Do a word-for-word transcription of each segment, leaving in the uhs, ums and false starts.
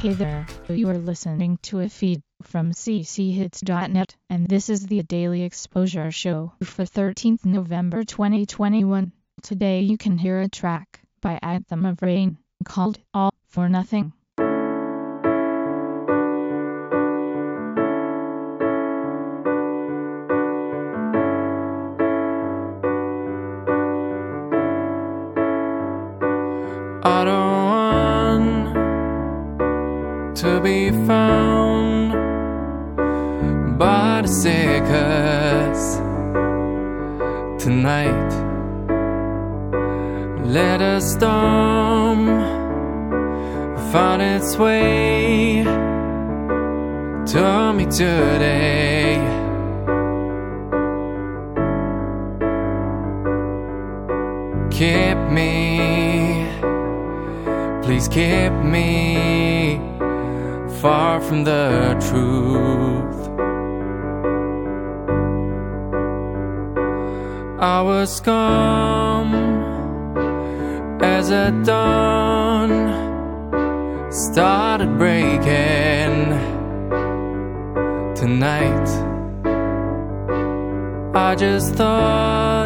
Hey there, you are listening to a feed from c c hits dot net, and this is the Daily Exposure Show for thirteenth November twenty twenty-one. Today you can hear a track by Anthem of Rain called All for Nothing. I don't want to be found by the circus tonight. Let a storm find its way to me today. Keep me, please keep me far from the truth. I was calm as a dawn started breaking tonight. I just thought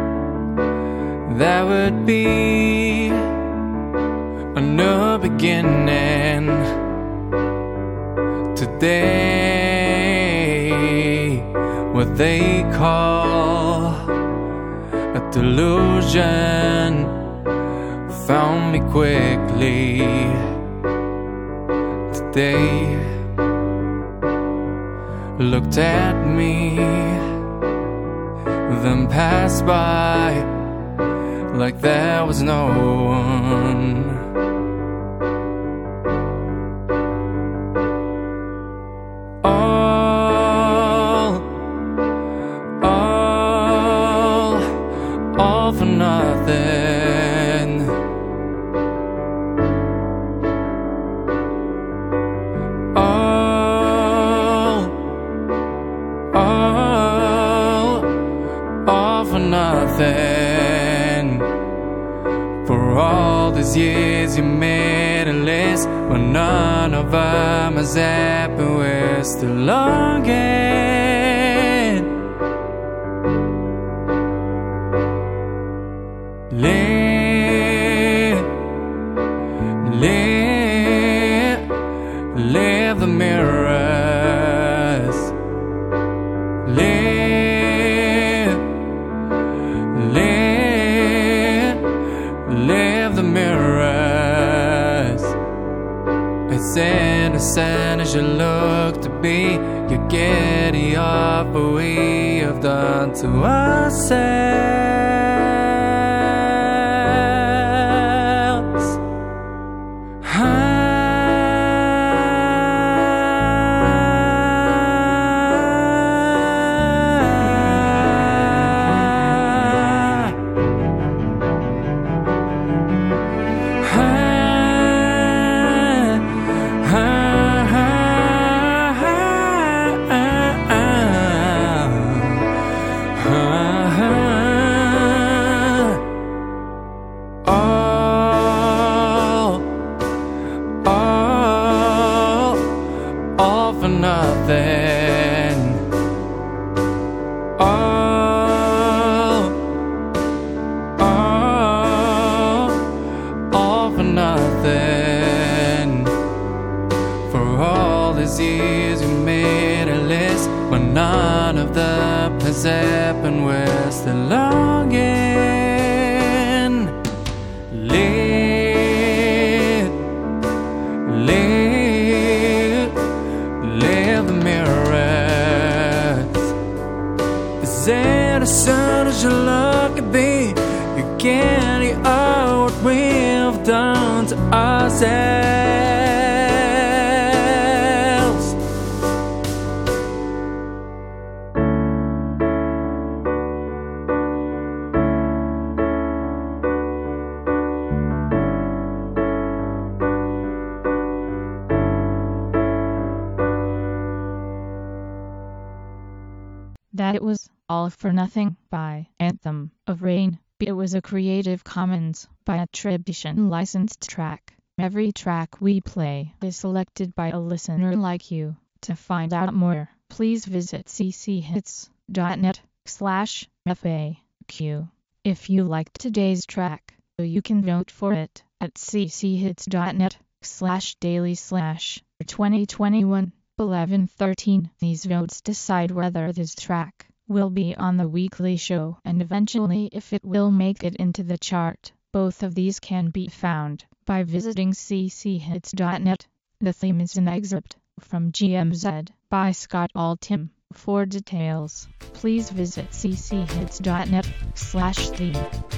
that would be a new beginning. Today, what they call a delusion found me quickly. Today, looked at me, then passed by like there was no one. All, all, all for nothing. All, all, all for nothing. For all these years you made a list, but none of them is happy. We're still longing. Live, live, live the mirrors. Live, live, live the mirrors. As innocent as you look to be, you're giddy off what we have done to ourselves. I for nothing. All, all, all for nothing. For all these years we made a list, but none of them has happened. We're still longing. Live, live, live the mirrors. As innocent as you look to be, you can't hear what we've done to ourselves. That it was All for Nothing by Anthem of Rain. It was a Creative Commons by attribution licensed track. Every track we play is selected by a listener like you. To find out more, please visit cchits.net slash FAQ. If you liked today's track, you can vote for it at cchits.net slash daily slash 2021 eleven thirteen. These votes decide whether this track will be on the weekly show and eventually if it will make it into the chart. Both of these can be found by visiting cchits.net. The theme is an excerpt from G M Z by Scott Altham. For details, please visit cchits.net slash theme.